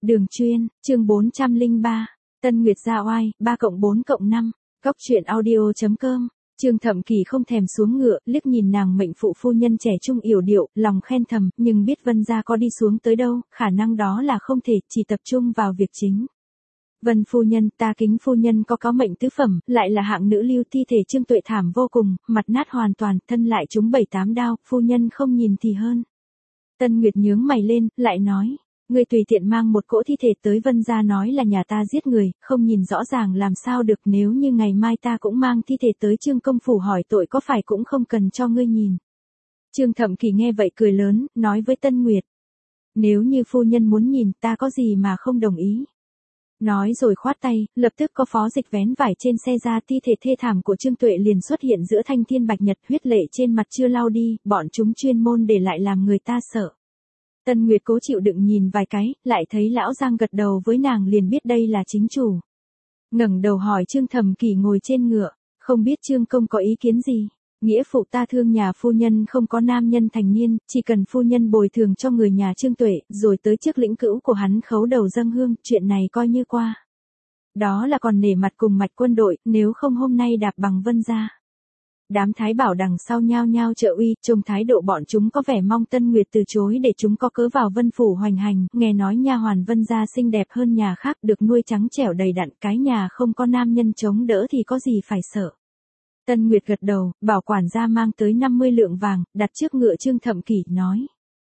Đường chuyên, chương 403, Tân Nguyệt Gia Oai, 3+4+5, Cóc truyện audio.com. Trương Thậm Kỳ không thèm xuống ngựa, liếc nhìn nàng mệnh phụ phu nhân trẻ trung yểu điệu, lòng khen thầm, nhưng biết Vân gia có đi xuống tới đâu, khả năng đó là không thể, chỉ tập trung vào việc chính. Vân phu nhân, ta kính phu nhân có mệnh tứ phẩm, lại là hạng nữ lưu, thi thể Trương Tuệ thảm vô cùng, mặt nát hoàn toàn, thân lại trúng 7-8 đao, phu nhân không nhìn thì hơn. Tân Nguyệt nhướng mày lên, lại nói, ngươi tùy tiện mang một cỗ thi thể tới Vân gia nói là nhà ta giết người, không nhìn rõ ràng làm sao được, nếu như ngày mai ta cũng mang thi thể tới Trương công phủ hỏi tội có phải cũng không cần cho ngươi nhìn. Trương Thậm Kỳ nghe vậy cười lớn, nói với Tân Nguyệt, nếu như phu nhân muốn nhìn ta có gì mà không đồng ý. Nói rồi khoát tay, lập tức có phó dịch vén vải trên xe ra, thi thể thê thảm của Trương Tuệ liền xuất hiện giữa thanh thiên bạch nhật, huyết lệ trên mặt chưa lau đi, bọn chúng chuyên môn để lại làm người ta sợ. Tân Nguyệt cố chịu đựng nhìn vài cái, lại thấy lão Giang gật đầu với nàng liền biết đây là chính chủ. Ngẩng đầu hỏi Trương Thậm Kỳ ngồi trên ngựa, không biết Trương công có ý kiến gì. Nghĩa phụ ta thương nhà phu nhân không có nam nhân thành niên, chỉ cần phu nhân bồi thường cho người nhà Trương Tuệ, rồi tới trước lĩnh cữu của hắn khấu đầu dâng hương, chuyện này coi như qua. Đó là còn nể mặt cùng mạch quân đội, nếu không hôm nay đạp bằng Vân gia. Đám thái bảo đằng sau nhao nhao trợ uy, trông thái độ bọn chúng có vẻ mong Tân Nguyệt từ chối để chúng có cớ vào Vân phủ hoành hành, nghe nói nha hoàn Vân gia xinh đẹp hơn nhà khác, được nuôi trắng trẻo đầy đặn, cái nhà không có nam nhân chống đỡ thì có gì phải sợ. Tân Nguyệt gật đầu, bảo quản gia mang tới 50 lượng vàng, đặt trước ngựa Trương Thậm Kỳ, nói.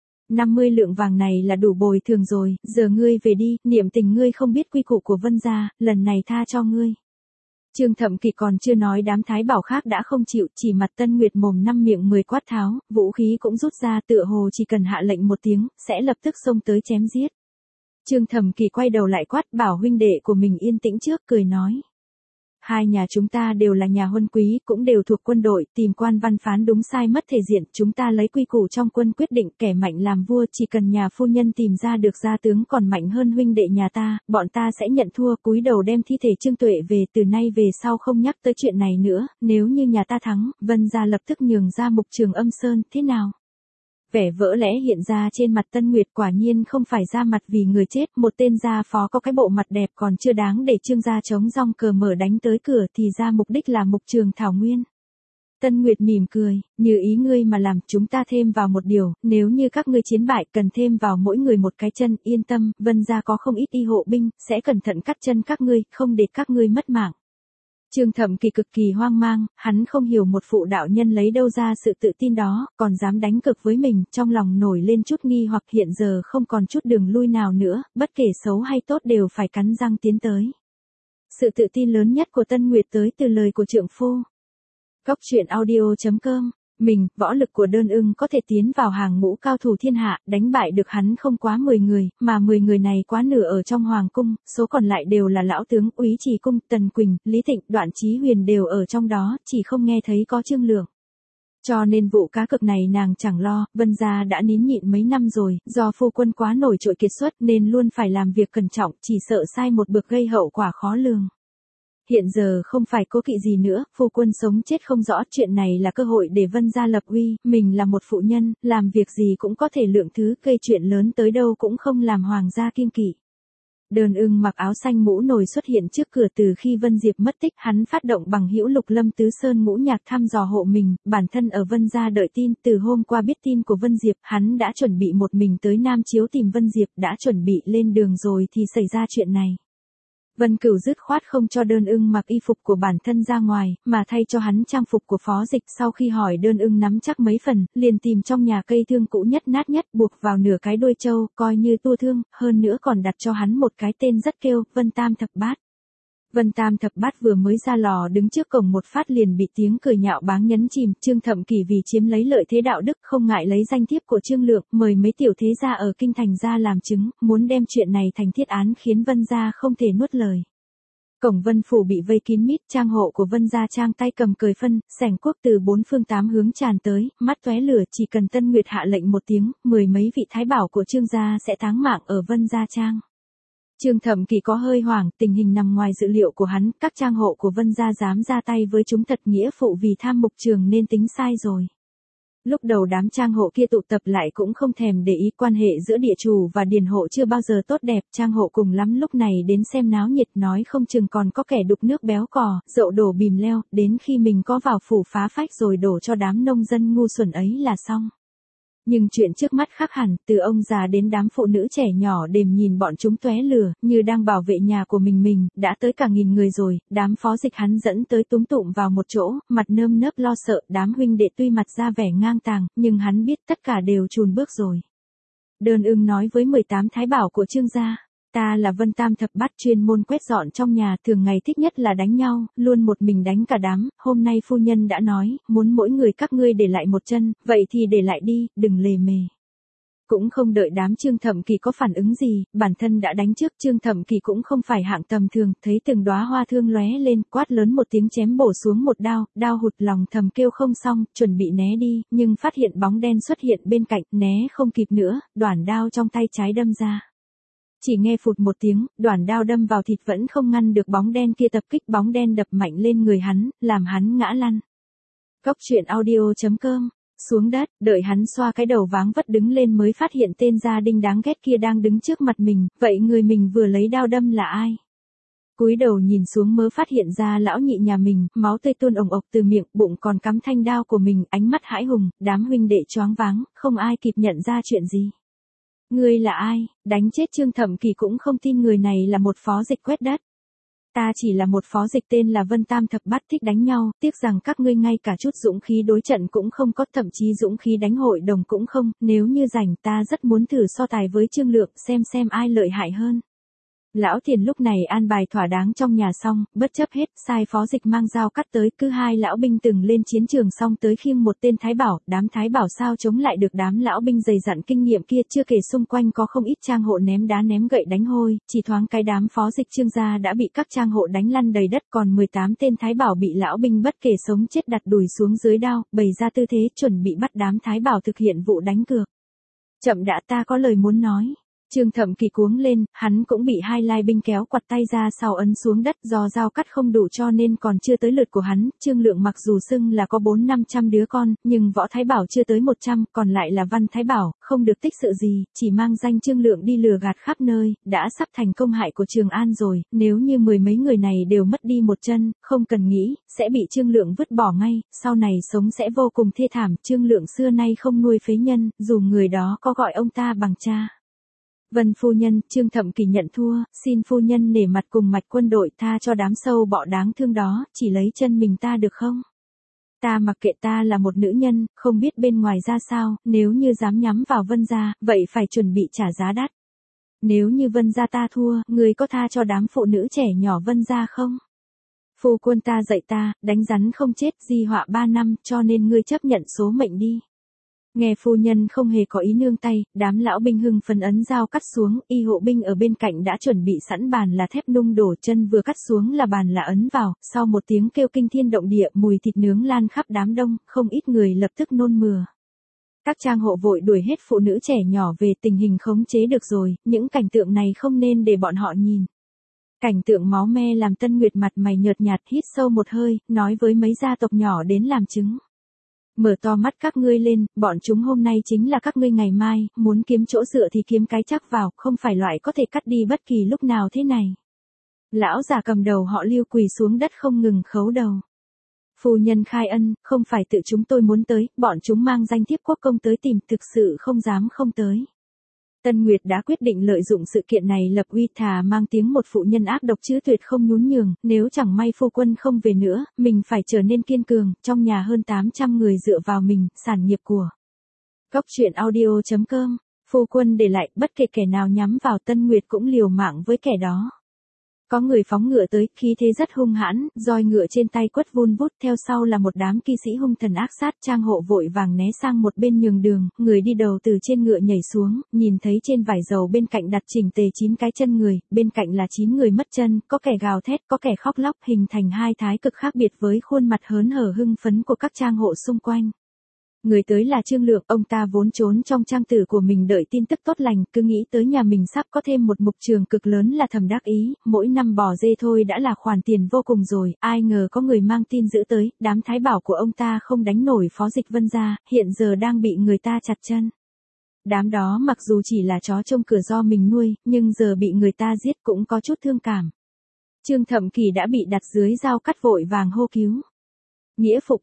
50 lượng vàng này là đủ bồi thường rồi, giờ ngươi về đi, niệm tình ngươi không biết quy củ của Vân gia, lần này tha cho ngươi. Trương Thậm Kỳ còn chưa nói đám thái bảo khác đã không chịu, chỉ mặt Tân Nguyệt mồm 5 miệng 10 quát tháo, vũ khí cũng rút ra, tựa hồ chỉ cần hạ lệnh một tiếng, sẽ lập tức xông tới chém giết. Trương Thậm Kỳ quay đầu lại quát, bảo huynh đệ của mình yên tĩnh trước, cười nói. Hai nhà chúng ta đều là nhà huân quý, cũng đều thuộc quân đội, tìm quan văn phán đúng sai mất thể diện, chúng ta lấy quy củ trong quân quyết định, kẻ mạnh làm vua, chỉ cần nhà phu nhân tìm ra được gia tướng còn mạnh hơn huynh đệ nhà ta, bọn ta sẽ nhận thua, cúi đầu đem thi thể Trương Tuệ về, từ nay về sau không nhắc tới chuyện này nữa, nếu như nhà ta thắng, Vân gia lập tức nhường ra Mục Trường Âm Sơn, thế nào? Vẻ vỡ lẽ hiện ra trên mặt Tân Nguyệt, quả nhiên không phải ra mặt vì người chết, một tên gia phó có cái bộ mặt đẹp còn chưa đáng để Trương gia chống rong cờ mở đánh tới cửa thì ra mục đích là Mục Trường Thảo Nguyên. Tân Nguyệt mỉm cười, như ý ngươi mà làm, chúng ta thêm vào một điều, nếu như các ngươi chiến bại cần thêm vào mỗi người một cái chân, yên tâm, Vân gia có không ít y hộ binh, sẽ cẩn thận cắt chân các ngươi, không để các ngươi mất mạng. Trương Thậm Kỳ cực kỳ hoang mang, hắn không hiểu một phụ đạo nhân lấy đâu ra sự tự tin đó, còn dám đánh cực với mình, trong lòng nổi lên chút nghi hoặc, hiện giờ không còn chút đường lui nào nữa, bất kể xấu hay tốt đều phải cắn răng tiến tới. Sự tự tin lớn nhất của Tân Nguyệt tới từ lời của trượng phu. Cóc truyện audio.com. Mình, võ lực của Đơn Ưng có thể tiến vào hàng ngũ cao thủ thiên hạ, đánh bại được hắn không quá 10 người, mà 10 người này quá nửa ở trong hoàng cung, số còn lại đều là lão tướng, Úy Trì Cung, Tần Quỳnh, Lý Thịnh, Đoạn Chí Huyền đều ở trong đó, chỉ không nghe thấy có Trương Lượng. Cho nên vụ cá cược này nàng chẳng lo, Vân gia đã nín nhịn mấy năm rồi, do phu quân quá nổi trội kiệt xuất nên luôn phải làm việc cẩn trọng, chỉ sợ sai một bước gây hậu quả khó lường. Hiện giờ không phải cố kỵ gì nữa, phu quân sống chết không rõ, chuyện này là cơ hội để Vân gia lập uy, mình là một phụ nhân, làm việc gì cũng có thể lượng thứ, gây chuyện lớn tới đâu cũng không làm hoàng gia kiêng kỵ. Đơn Ưng mặc áo xanh mũ nồi xuất hiện trước cửa, từ khi Vân Diệp mất tích, hắn phát động bằng hữu Lục Lâm Tứ Sơn Ngũ Nhạc thăm dò hộ mình, bản thân ở Vân gia đợi tin, từ hôm qua biết tin của Vân Diệp, hắn đã chuẩn bị một mình tới Nam Chiếu tìm Vân Diệp, đã chuẩn bị lên đường rồi thì xảy ra chuyện này. Vân Cửu dứt khoát không cho Đơn Ưng mặc y phục của bản thân ra ngoài, mà thay cho hắn trang phục của phó dịch, sau khi hỏi Đơn Ưng nắm chắc mấy phần, liền tìm trong nhà cây thương cũ nhất nát nhất, buộc vào nửa cái đuôi trâu, coi như tua thương, hơn nữa còn đặt cho hắn một cái tên rất kêu, Vân Tam Thập Bát. Vân Tam Thập Bát vừa mới ra lò đứng trước cổng một phát liền bị tiếng cười nhạo báng nhấn chìm, Trương Thậm Kỳ vì chiếm lấy lợi thế đạo đức không ngại lấy danh thiếp của Trương Lượng, mời mấy tiểu thế gia ở kinh thành ra làm chứng, muốn đem chuyện này thành thiết án khiến Vân gia không thể nuốt lời. Cổng Vân phủ bị vây kín mít, trang hộ của Vân gia trang tay cầm cời phân, sảnh quốc từ 4 phương 8 hướng tràn tới, mắt tóe lửa, chỉ cần Tân Nguyệt hạ lệnh một tiếng, 10 mấy vị thái bảo của Trương gia sẽ táng mạng ở Vân gia trang. Trương Thậm Kỳ có hơi hoảng, tình hình nằm ngoài dự liệu của hắn, các trang hộ của Vân gia dám ra tay với chúng thật, nghĩa phụ vì tham Mục Trường nên tính sai rồi. Lúc đầu đám trang hộ kia tụ tập lại cũng không thèm để ý, quan hệ giữa địa chủ và điền hộ chưa bao giờ tốt đẹp, trang hộ cùng lắm lúc này đến xem náo nhiệt, nói không chừng còn có kẻ đục nước béo cò, dậu đổ bìm leo, đến khi mình có vào phủ phá phách rồi đổ cho đám nông dân ngu xuẩn ấy là xong. Nhưng chuyện trước mắt khác hẳn, từ ông già đến đám phụ nữ trẻ nhỏ đều nhìn bọn chúng tóe lửa, như đang bảo vệ nhà của mình, đã tới cả 1000 người rồi, đám phó dịch hắn dẫn tới túm tụm vào một chỗ, mặt nơm nớp lo sợ, đám huynh đệ tuy mặt ra vẻ ngang tàng, nhưng hắn biết tất cả đều chùn bước rồi. Đơn Ưng nói với 18 thái bảo của Trương gia, ta là Vân Tam Thập Bát chuyên môn quét dọn trong nhà, thường ngày thích nhất là đánh nhau, luôn một mình đánh cả đám, hôm nay phu nhân đã nói, muốn mỗi người các ngươi để lại một chân, vậy thì để lại đi, đừng lề mề. Cũng không đợi đám Trương Thẩm Kỳ có phản ứng gì, bản thân đã đánh trước. Trương Thẩm Kỳ cũng không phải hạng tầm thường, thấy từng đóa hoa thương lóe lên, quát lớn một tiếng chém bổ xuống một đao, đao hụt, lòng thầm kêu không xong, chuẩn bị né đi, nhưng phát hiện bóng đen xuất hiện bên cạnh, né không kịp nữa, đoản đao trong tay trái đâm ra. Chỉ nghe phụt một tiếng, đoản đao đâm vào thịt vẫn không ngăn được bóng đen kia tập kích, bóng đen đập mạnh lên người hắn, làm hắn ngã lăn. Cốc truyện audio.com. Xuống đất, đợi hắn xoa cái đầu váng vất đứng lên mới phát hiện tên gia đình đáng ghét kia đang đứng trước mặt mình, vậy người mình vừa lấy đao đâm là ai? Cúi đầu nhìn xuống mới phát hiện ra lão nhị nhà mình, máu tươi tuôn ồng ộc từ miệng, bụng còn cắm thanh đao của mình, ánh mắt hãi hùng, đám huynh đệ choáng váng, không ai kịp nhận ra chuyện gì. Ngươi là ai? Đánh chết Trương Thẩm Kỳ cũng không tin người này là một phó dịch quét đất. Ta chỉ là một phó dịch tên là Vân Tam Thập Bát, thích đánh nhau, tiếc rằng các ngươi ngay cả chút dũng khí đối trận cũng không có, thậm chí dũng khí đánh hội đồng cũng không, nếu như rảnh ta rất muốn thử so tài với Trương Lượng, xem ai lợi hại hơn. Lão Tiền lúc này an bài thỏa đáng trong nhà xong, bất chấp hết, sai phó dịch mang dao cắt tới, cứ hai lão binh từng lên chiến trường xong tới khiêng một tên thái bảo, đám thái bảo sao chống lại được đám lão binh dày dặn kinh nghiệm kia, chưa kể xung quanh có không ít trang hộ ném đá ném gậy đánh hôi, chỉ thoáng cái đám phó dịch Trương gia đã bị các trang hộ đánh lăn đầy đất, còn 18 tên thái bảo bị lão binh bất kể sống chết đặt đùi xuống dưới đao, bày ra tư thế chuẩn bị bắt đám thái bảo thực hiện vụ đánh cược. Chậm đã, ta có lời muốn nói. Trương Thẩm Kỳ cuống lên, hắn cũng bị hai lai binh kéo quặt tay ra sau ấn xuống đất, do dao cắt không đủ cho nên còn chưa tới lượt của hắn. Trương Lượng mặc dù xưng là có 400-500 đứa con, nhưng võ thái bảo chưa tới 100, còn lại là văn thái bảo, không được tích sự gì, chỉ mang danh Trương Lượng đi lừa gạt khắp nơi, đã sắp thành công hại của Trường An rồi. Nếu như 10 mấy người này đều mất đi một chân, không cần nghĩ, sẽ bị Trương Lượng vứt bỏ ngay, sau này sống sẽ vô cùng thê thảm. Trương Lượng xưa nay không nuôi phế nhân, dù người đó có gọi ông ta bằng cha. Vân phu nhân, Trương Thẩm Kỳ nhận thua, xin phu nhân nể mặt cùng mạch quân đội tha cho đám sâu bọ đáng thương đó, chỉ lấy chân mình ta được không? Ta mặc kệ, ta là một nữ nhân, không biết bên ngoài ra sao, nếu như dám nhắm vào Vân gia, vậy phải chuẩn bị trả giá đắt. Nếu như Vân gia ta thua, người có tha cho đám phụ nữ trẻ nhỏ Vân gia không? Phu quân ta dạy ta, đánh rắn không chết, di họa 3 năm, cho nên ngươi chấp nhận số mệnh đi. Nghe phu nhân không hề có ý nương tay, đám lão binh hưng phấn ấn dao cắt xuống, y hộ binh ở bên cạnh đã chuẩn bị sẵn bàn là thép nung đổ, chân vừa cắt xuống là bàn là ấn vào, sau một tiếng kêu kinh thiên động địa, mùi thịt nướng lan khắp đám đông, không ít người lập tức nôn mửa. Các trang hộ vội đuổi hết phụ nữ trẻ nhỏ về, tình hình khống chế được rồi, những cảnh tượng này không nên để bọn họ nhìn. Cảnh tượng máu me làm Tân Nguyệt mặt mày nhợt nhạt, hít sâu một hơi, nói với mấy gia tộc nhỏ đến làm chứng. Mở to mắt các ngươi lên, bọn chúng hôm nay chính là các ngươi ngày mai, muốn kiếm chỗ dựa thì kiếm cái chắc vào, không phải loại có thể cắt đi bất kỳ lúc nào thế này. Lão già cầm đầu họ Lưu quỳ xuống đất không ngừng khấu đầu. Phu nhân khai ân, không phải tự chúng tôi muốn tới, bọn chúng mang danh thiếp quốc công tới tìm, thực sự không dám không tới. Tân Nguyệt đã quyết định lợi dụng sự kiện này lập uy, thà mang tiếng một phụ nhân ác độc chứ tuyệt không nhún nhường, nếu chẳng may phu quân không về nữa, mình phải trở nên kiên cường, trong nhà hơn 800 người dựa vào mình, sản nghiệp của. Cốc truyện audio.com, phu quân để lại, bất kể kẻ nào nhắm vào Tân Nguyệt cũng liều mạng với kẻ đó. Có người phóng ngựa tới, khí thế rất hung hãn, roi ngựa trên tay quất vun vút, theo sau là một đám kỵ sĩ hung thần ác sát, trang hộ vội vàng né sang một bên nhường đường, người đi đầu từ trên ngựa nhảy xuống, nhìn thấy trên vải dầu bên cạnh đặt chỉnh tề 9 cái chân người, bên cạnh là 9 người mất chân, có kẻ gào thét, có kẻ khóc lóc, hình thành hai thái cực khác biệt với khuôn mặt hớn hở hưng phấn của các trang hộ xung quanh. Người tới là Trương Lượng, ông ta vốn trốn trong trang tử của mình đợi tin tức tốt lành, cứ nghĩ tới nhà mình sắp có thêm một mục trường cực lớn là thầm đắc ý, mỗi năm bò dê thôi đã là khoản tiền vô cùng rồi, ai ngờ có người mang tin dữ tới, đám thái bảo của ông ta không đánh nổi Phó Dịch Vân gia, hiện giờ đang bị người ta chặt chân. Đám đó mặc dù chỉ là chó trông cửa do mình nuôi, nhưng giờ bị người ta giết cũng có chút thương cảm. Trương Thậm Kỳ đã bị đặt dưới dao cắt vội vàng hô cứu. Nghĩa phụ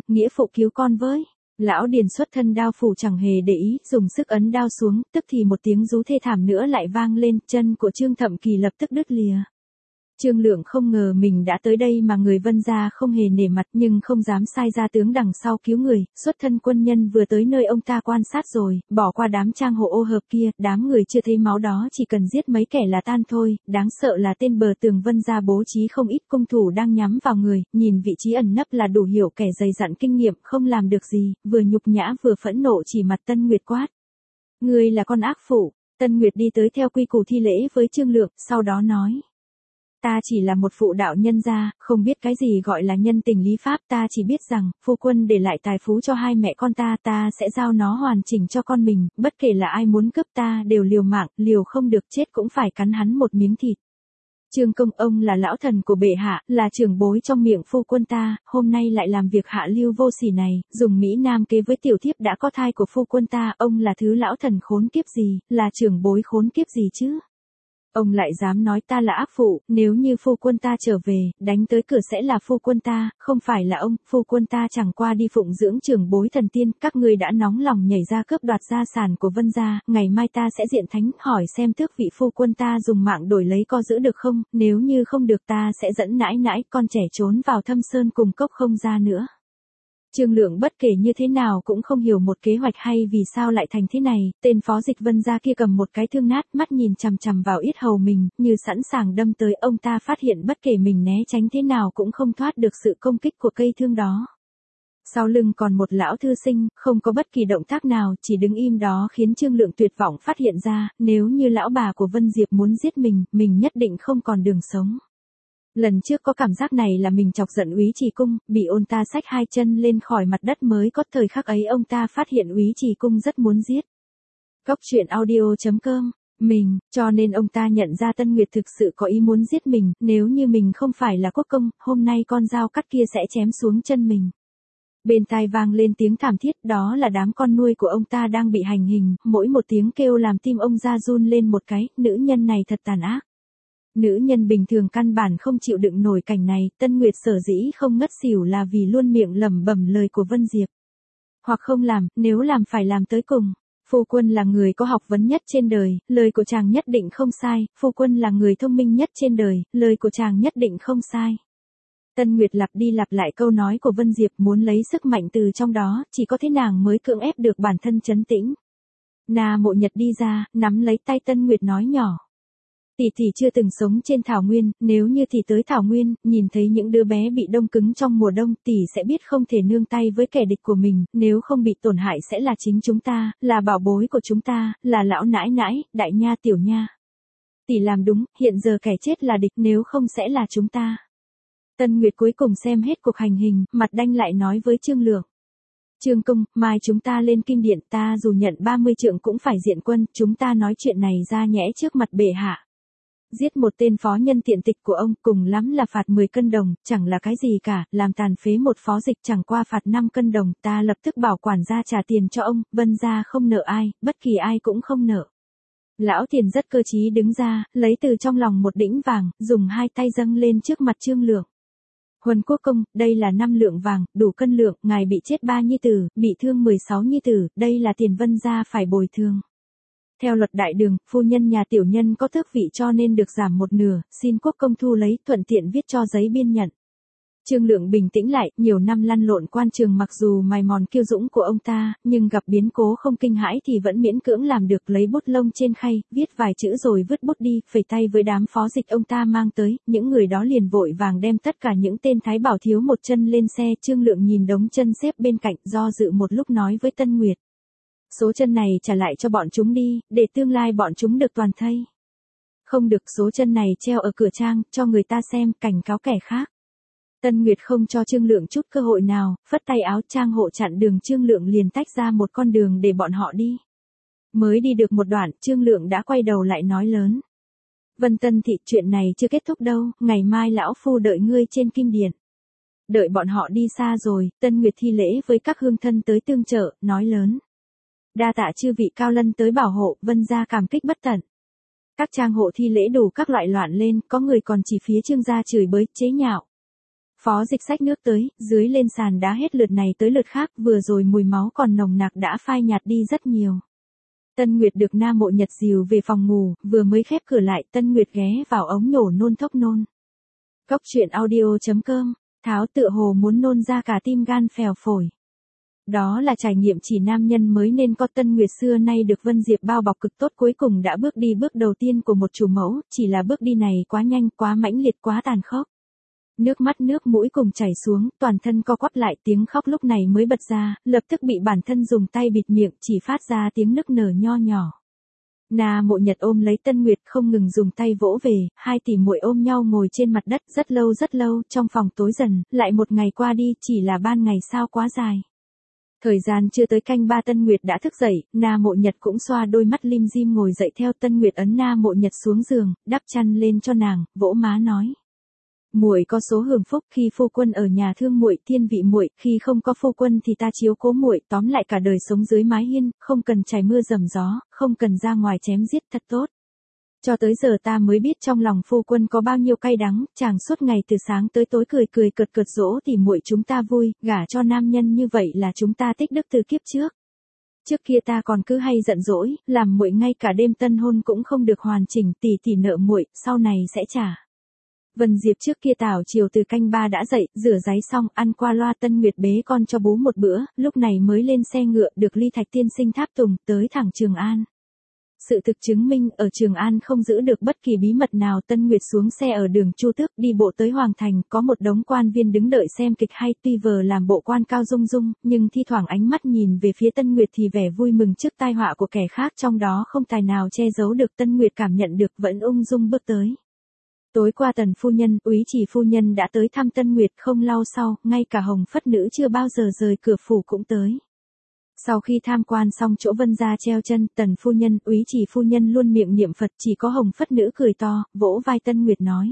cứu con với. Lão Điền xuất thân đao phủ chẳng hề để ý, dùng sức ấn đao xuống, tức thì một tiếng rú thê thảm nữa lại vang lên, chân của Trương Thậm Kỳ lập tức đứt lìa. Trương Lượng không ngờ mình đã tới đây mà người Vân gia không hề nể mặt nhưng không dám sai ra tướng đằng sau cứu người, xuất thân quân nhân vừa tới nơi ông ta quan sát rồi, bỏ qua đám trang hộ ô hợp kia, đám người chưa thấy máu đó chỉ cần giết mấy kẻ là tan thôi, đáng sợ là tên bờ tường Vân gia bố trí không ít cung thủ đang nhắm vào người, nhìn vị trí ẩn nấp là đủ hiểu kẻ dày dặn kinh nghiệm không làm được gì, vừa nhục nhã vừa phẫn nộ chỉ mặt Tân Nguyệt quát. Ngươi là con ác phụ. Tân Nguyệt đi tới theo quy củ thi lễ với Trương Lượng, sau đó nói. Ta chỉ là một phụ đạo nhân gia, không biết cái gì gọi là nhân tình lý pháp, ta chỉ biết rằng, phu quân để lại tài phú cho hai mẹ con ta sẽ giao nó hoàn chỉnh cho con mình, bất kể là ai muốn cướp ta đều liều mạng, liều không được chết cũng phải cắn hắn một miếng thịt. Trương Công, ông là lão thần của bệ hạ, là trưởng bối trong miệng phu quân ta, hôm nay lại làm việc hạ lưu vô sỉ này, dùng Mỹ Nam kế với tiểu thiếp đã có thai của phu quân ta, ông là thứ lão thần khốn kiếp gì, là trưởng bối khốn kiếp gì chứ? Ông lại dám nói ta là ác phụ, nếu như phu quân ta trở về, đánh tới cửa sẽ là phu quân ta, không phải là ông, phu quân ta chẳng qua đi phụng dưỡng trưởng bối thần tiên, các ngươi đã nóng lòng nhảy ra cướp đoạt gia sản của Vân gia, ngày mai ta sẽ diện thánh, hỏi xem tước vị phu quân ta dùng mạng đổi lấy có giữ được không, nếu như không được ta sẽ dẫn nãi nãi con trẻ trốn vào thâm sơn cùng cốc không ra nữa. Trương Lượng bất kể như thế nào cũng không hiểu một kế hoạch hay vì sao lại thành thế này, tên Phó Dịch Vân gia kia cầm một cái thương nát, mắt nhìn chằm chằm vào yết hầu mình, như sẵn sàng đâm tới, ông ta phát hiện bất kể mình né tránh thế nào cũng không thoát được sự công kích của cây thương đó. Sau lưng còn một lão thư sinh, không có bất kỳ động tác nào, chỉ đứng im đó khiến Trương Lượng tuyệt vọng phát hiện ra, nếu như lão bà của Vân Diệp muốn giết mình nhất định không còn đường sống. Lần trước có cảm giác này là mình chọc giận Úy Trì Cung, bị ông ta xách hai chân lên khỏi mặt đất mới có thời khắc ấy ông ta phát hiện Úy Trì Cung rất muốn giết. Cốc truyện audio.com, cho nên ông ta nhận ra Tân Nguyệt thực sự có ý muốn giết mình, nếu như mình không phải là quốc công, hôm nay con dao cắt kia sẽ chém xuống chân mình. Bên tai vang lên tiếng thảm thiết, đó là đám con nuôi của ông ta đang bị hành hình, mỗi một tiếng kêu làm tim ông ra run lên một cái, nữ nhân này thật tàn ác. Nữ nhân bình thường căn bản không chịu đựng nổi cảnh này, Tân Nguyệt sở dĩ không ngất xỉu là vì luôn miệng lẩm bẩm lời của Vân Diệp. Hoặc không làm, nếu làm phải làm tới cùng. Phu quân là người có học vấn nhất trên đời, lời của chàng nhất định không sai, phu quân là người thông minh nhất trên đời, lời của chàng nhất định không sai. Tân Nguyệt lặp đi lặp lại câu nói của Vân Diệp, muốn lấy sức mạnh từ trong đó, chỉ có thế nàng mới cưỡng ép được bản thân trấn tĩnh. Na Mộ Nhật đi ra, nắm lấy tay Tân Nguyệt nói nhỏ. Tỷ chưa từng sống trên thảo nguyên, nếu như tỷ tới thảo nguyên, nhìn thấy những đứa bé bị đông cứng trong mùa đông, tỷ sẽ biết không thể nương tay với kẻ địch của mình, nếu không bị tổn hại sẽ là chính chúng ta, là bảo bối của chúng ta, là lão nãi nãi, đại nha tiểu nha. Tỷ làm đúng, hiện giờ kẻ chết là địch, nếu không sẽ là chúng ta. Tân Nguyệt cuối cùng xem hết cuộc hành hình, mặt đanh lại nói với Trương Lượng. Trương Công, mai chúng ta lên kinh điện, ta dù nhận 30 trượng cũng phải diện quân, chúng ta nói chuyện này ra nhẽ trước mặt bệ hạ. Giết một tên phó nhân tiện tịch của ông, cùng lắm là phạt 10 cân đồng, chẳng là cái gì cả, làm tàn phế một phó dịch chẳng qua phạt 5 cân đồng, ta lập tức bảo quản gia trả tiền cho ông, Vân gia không nợ ai, bất kỳ ai cũng không nợ. Lão Tiền rất cơ trí đứng ra, lấy từ trong lòng một đĩnh vàng, dùng hai tay dâng lên trước mặt Trương Lượng. Huân quốc công, đây là 5 lượng vàng, đủ cân lượng, ngài bị chết 3 nhi tử, bị thương 16 nhi tử, đây là tiền Vân gia phải bồi thường. Theo luật đại đường, phu nhân nhà tiểu nhân có tước vị cho nên được giảm một nửa, xin quốc công thu lấy, thuận tiện viết cho giấy biên nhận. Trương Lượng bình tĩnh lại, nhiều năm lăn lộn quan trường mặc dù mài mòn kiêu dũng của ông ta, nhưng gặp biến cố không kinh hãi thì vẫn miễn cưỡng làm được, lấy bút lông trên khay, viết vài chữ rồi vứt bút đi, phẩy tay với đám phó dịch ông ta mang tới, những người đó liền vội vàng đem tất cả những tên thái bảo thiếu một chân lên xe, Trương Lượng nhìn đống chân xếp bên cạnh, do dự một lúc nói với Tân Nguyệt. Số chân này trả lại cho bọn chúng đi, để tương lai bọn chúng được toàn thây. Không được, số chân này treo ở cửa trang, cho người ta xem, cảnh cáo kẻ khác. Tân Nguyệt không cho Trương Lượng chút cơ hội nào, phất tay áo trang hộ chặn đường, Trương Lượng liền tách ra một con đường để bọn họ đi. Mới đi được một đoạn, Trương Lượng đã quay đầu lại nói lớn. Vân Tân Thị, chuyện này chưa kết thúc đâu, ngày mai lão phu đợi ngươi trên kim điện. Đợi bọn họ đi xa rồi, Tân Nguyệt thi lễ với các hương thân tới tương trợ, nói lớn. Đa tạ chư vị cao lân tới bảo hộ, Vân gia cảm kích bất tận. Các trang hộ thi lễ đủ các loại loạn lên, có người còn chỉ phía Trương gia chửi bới, chế nhạo. Phó Dịch xách nước tới, dưới lên sàn đá hết lượt này tới lượt khác, vừa rồi mùi máu còn nồng nặc đã phai nhạt đi rất nhiều. Tân Nguyệt được Nam Mộ Nhật dìu về phòng ngủ, vừa mới khép cửa lại, Tân Nguyệt ghé vào ống nhổ nôn thốc nôn. Cốc truyện audio.com, Tháo tựa hồ muốn nôn ra cả tim gan phèo phổi. Đó là trải nghiệm chỉ nam nhân mới nên có. Tân Nguyệt xưa nay được Vân Diệp bao bọc cực tốt, cuối cùng đã bước đi bước đầu tiên của một chủ mẫu, chỉ là bước đi này quá nhanh, quá mãnh liệt, quá tàn khốc. Nước mắt nước mũi cùng chảy xuống, toàn thân co quắp lại, tiếng khóc lúc này mới bật ra, lập tức bị bản thân dùng tay bịt miệng, chỉ phát ra tiếng nức nở nho nhỏ. Nam Mộ Nhật ôm lấy Tân Nguyệt không ngừng dùng tay vỗ về, hai tỷ muội ôm nhau ngồi trên mặt đất rất lâu, trong phòng tối dần, lại một ngày qua đi, chỉ là ban ngày sao quá dài. Thời gian chưa tới canh ba Tân Nguyệt đã thức dậy, Nam Mộ Nhật cũng xoa đôi mắt lim dim ngồi dậy theo. Tân Nguyệt ấn Nam Mộ Nhật xuống giường, đắp chăn lên cho nàng, vỗ má nói. Muội có số hưởng phúc, khi phu quân ở nhà thương muội, thiên vị muội, khi không có phu quân thì ta chiếu cố muội, tóm lại cả đời sống dưới mái hiên, không cần trải mưa dầm gió, không cần ra ngoài chém giết, thật tốt. Cho tới giờ ta mới biết trong lòng phu quân có bao nhiêu cay đắng, chàng suốt ngày từ sáng tới tối cười cợt dỗ thì muội chúng ta vui, gả cho nam nhân như vậy là chúng ta tích đức từ kiếp trước. Trước kia ta còn cứ hay giận dỗi, làm muội ngay cả đêm tân hôn cũng không được hoàn chỉnh, tỷ nợ muội, sau này sẽ trả. Vân Diệp trước kia tảo chiều từ canh ba đã dậy, rửa ráy xong, ăn qua loa. Tân Nguyệt bế con cho bú một bữa, lúc này mới lên xe ngựa được Ly Thạch tiên sinh tháp tùng, tới thẳng Trường An. Sự thực chứng minh, ở Trường An không giữ được bất kỳ bí mật nào. Tân Nguyệt xuống xe ở đường Chu Tước, đi bộ tới Hoàng Thành, có một đống quan viên đứng đợi xem kịch hay, tuy vờ làm bộ quan cao dung dung, nhưng thi thoảng ánh mắt nhìn về phía Tân Nguyệt thì vẻ vui mừng trước tai họa của kẻ khác, trong đó không tài nào che giấu được. Tân Nguyệt cảm nhận được, vẫn ung dung bước tới. Tối qua Tần phu nhân, Úy Chỉ phu nhân đã tới thăm Tân Nguyệt, không lâu sau, ngay cả Hồng Phất nữ chưa bao giờ rời cửa phủ cũng tới. Sau khi tham quan xong chỗ Vân gia treo chân, Tần phu nhân, Úy Chỉ phu nhân luôn miệng niệm Phật, chỉ có Hồng Phất nữ cười to, vỗ vai Tân Nguyệt nói.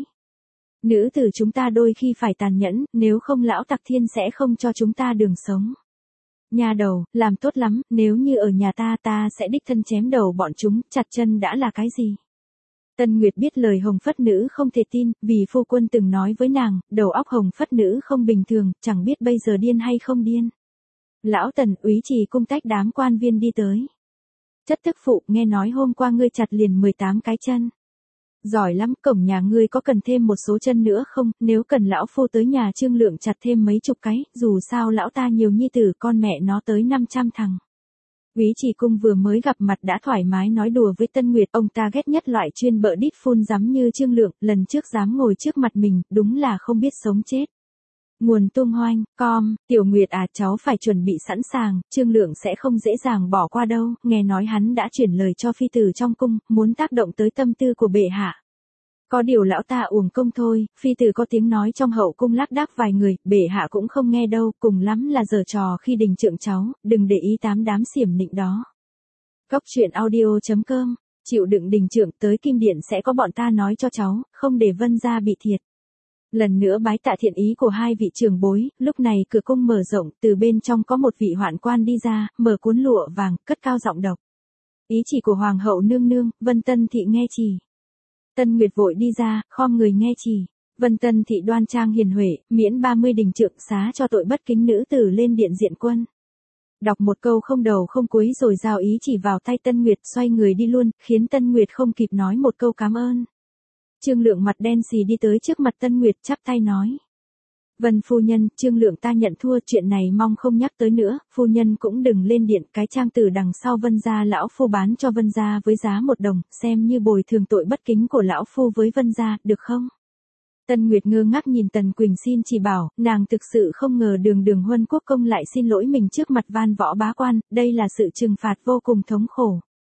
Nữ tử chúng ta đôi khi phải tàn nhẫn, nếu không lão Tặc Thiên sẽ không cho chúng ta đường sống. Nhà đầu, làm tốt lắm, nếu như ở nhà ta sẽ đích thân chém đầu bọn chúng, chặt chân đã là cái gì. Tân Nguyệt biết lời Hồng Phất nữ không thể tin, vì phu quân từng nói với nàng, đầu óc Hồng Phất nữ không bình thường, chẳng biết bây giờ điên hay không điên. Lão Tần, Úy Trì cung tách đám quan viên đi tới. Chất thức phụ, nghe nói hôm qua ngươi chặt liền 18 cái chân. Giỏi lắm, cổng nhà ngươi có cần thêm một số chân nữa không, nếu cần lão phu tới nhà Trương Lượng chặt thêm mấy chục cái, dù sao lão ta nhiều nhi tử, con mẹ nó tới 500 thằng. Úy Trì cung vừa mới gặp mặt đã thoải mái nói đùa với Tân Nguyệt, ông ta ghét nhất loại chuyên bợ đít phun dắm như Trương Lượng, lần trước dám ngồi trước mặt mình, đúng là không biết sống chết. Nguồn tung hoanh, Tiểu Nguyệt à, cháu phải chuẩn bị sẵn sàng, Trương Lượng sẽ không dễ dàng bỏ qua đâu, nghe nói hắn đã chuyển lời cho phi tử trong cung, muốn tác động tới tâm tư của bệ hạ. Có điều lão ta uổng công thôi, phi tử có tiếng nói trong hậu cung lác đác vài người, bệ hạ cũng không nghe đâu, cùng lắm là giở trò khi đình trượng cháu, đừng để ý tám đám xiểm nịnh đó. Cốc truyện audio.com, chịu đựng đình trượng tới kim điện sẽ có bọn ta nói cho cháu, không để Vân gia bị thiệt. Lần nữa bái tạ thiện ý của hai vị trưởng bối, lúc này cửa cung mở rộng, từ bên trong có một vị hoạn quan đi ra, mở cuốn lụa vàng, cất cao giọng đọc. Ý chỉ của Hoàng hậu nương nương, Vân Tân thị nghe chỉ. Tân Nguyệt vội đi ra, khom người nghe chỉ. Vân Tân thị đoan trang hiền huệ, miễn 30 đình trượng xá cho tội bất kính nữ tử lên điện diện quân. Đọc một câu không đầu không cuối rồi giao ý chỉ vào tay Tân Nguyệt, xoay người đi luôn, khiến Tân Nguyệt không kịp nói một câu cảm ơn. Trương Lượng mặt đen xì đi tới trước mặt Tân Nguyệt, chắp tay nói. Vân phu nhân, Trương Lượng ta nhận thua, chuyện này mong không nhắc tới nữa, phu nhân cũng đừng lên điện, cái trang tử đằng sau Vân gia lão phu bán cho Vân gia với giá 1 đồng, xem như bồi thường tội bất kính của lão phu với Vân gia, được không? Tân Nguyệt ngơ ngác nhìn Tần Quỳnh xin chỉ bảo, nàng thực sự không ngờ Đường Huân Quốc công lại xin lỗi mình trước mặt Van Võ bá quan, đây là sự trừng phạt vô cùng thống khổ.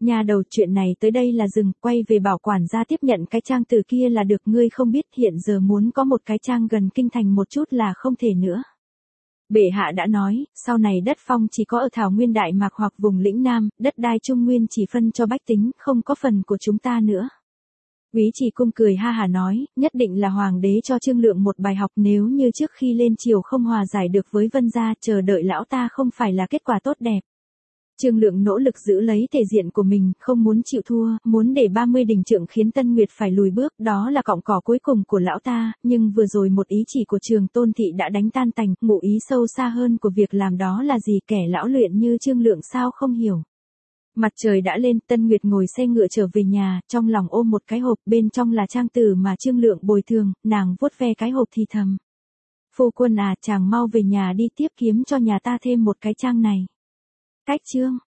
Nhà đầu, chuyện này tới đây là dừng, quay về bảo quản gia tiếp nhận cái trang từ kia là được, ngươi không biết hiện giờ muốn có một cái trang gần kinh thành một chút là không thể nữa. Bệ hạ đã nói, sau này đất phong chỉ có ở Thảo Nguyên Đại Mạc hoặc vùng lĩnh Nam, đất đai Trung Nguyên chỉ phân cho bách tính, không có phần của chúng ta nữa. Úy Trì Cung cười ha hả nói, nhất định là hoàng đế cho Trương Lượng một bài học, nếu như trước khi lên triều không hòa giải được với Vân gia, chờ đợi lão ta không phải là kết quả tốt đẹp. Trương Lượng nỗ lực giữ lấy thể diện của mình, không muốn chịu thua, muốn để 30 đình trượng khiến Tân Nguyệt phải lùi bước, đó là cọng cỏ cuối cùng của lão ta, nhưng vừa rồi một ý chỉ của Trường Tôn Thị đã đánh tan tành, ngụ ý sâu xa hơn của việc làm đó là gì, kẻ lão luyện như Trương Lượng sao không hiểu. Mặt trời đã lên, Tân Nguyệt ngồi xe ngựa trở về nhà, trong lòng ôm một cái hộp, bên trong là trang tử mà Trương Lượng bồi thường, nàng vuốt ve cái hộp thì thầm. Phu quân à, chàng mau về nhà đi, tiếp kiếm cho nhà ta thêm một cái trang này. Cách chương